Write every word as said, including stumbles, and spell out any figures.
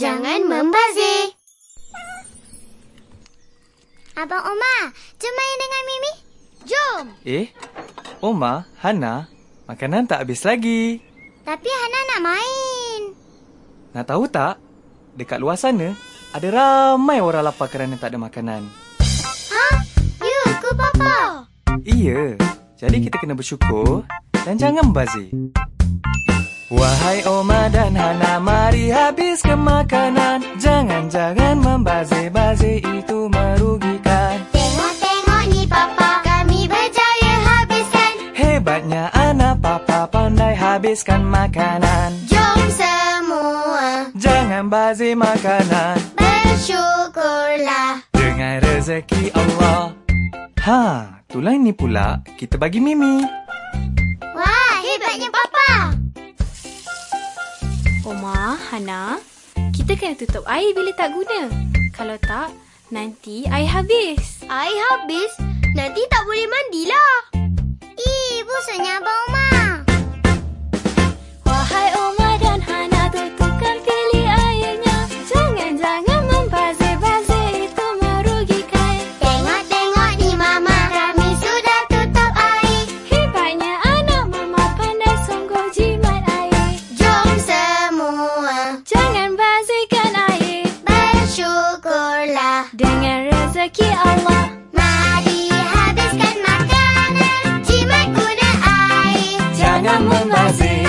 jangan membazir. Abang Omar, jom main dengan Mimi. Jom. Eh, Omar, Hana, makanan tak habis lagi. Tapi Hana nak main. Nak tahu tak? Dekat luar sana, ada ramai orang lapar kerana tak ada makanan. Ha? Ya ke, Papa? Iya, jadi kita kena bersyukur dan jangan membazir. Wahai Omar dan Hana, mari habiskan makanan. Jangan-jangan membazir-bazir, itu merugikan. Tengok-tengok ni, Papa, kami berjaya habiskan. Hebatnya anak Papa pandai habiskan makanan. Jom semua Jangan bazir makanan, bersyukurlah dengan rezeki Allah. Ha, itulah ini pula kita bagi Mimi. Wah, hebatnya Papa. Omar, Hana, kita kena tutup air bila tak guna. Kalau tak, nanti air habis. Air habis? Nanti tak boleh mandilah. Ih, busuknya Abang Omar. Wahai Omar dan Hana, tutupkan pilih airnya. Jangan-jangan membazir-bazir, itu merugikan. Tengok-tengok ni, Mama, kami sudah tutup air. Hebatnya anak Mama pandai sungguh jimat air. Jom semua Jangan bazirkan air, bersyukurlah. dengan rezeki Allah. Mari habiskan makanan, jimat guna air. Jangan membazir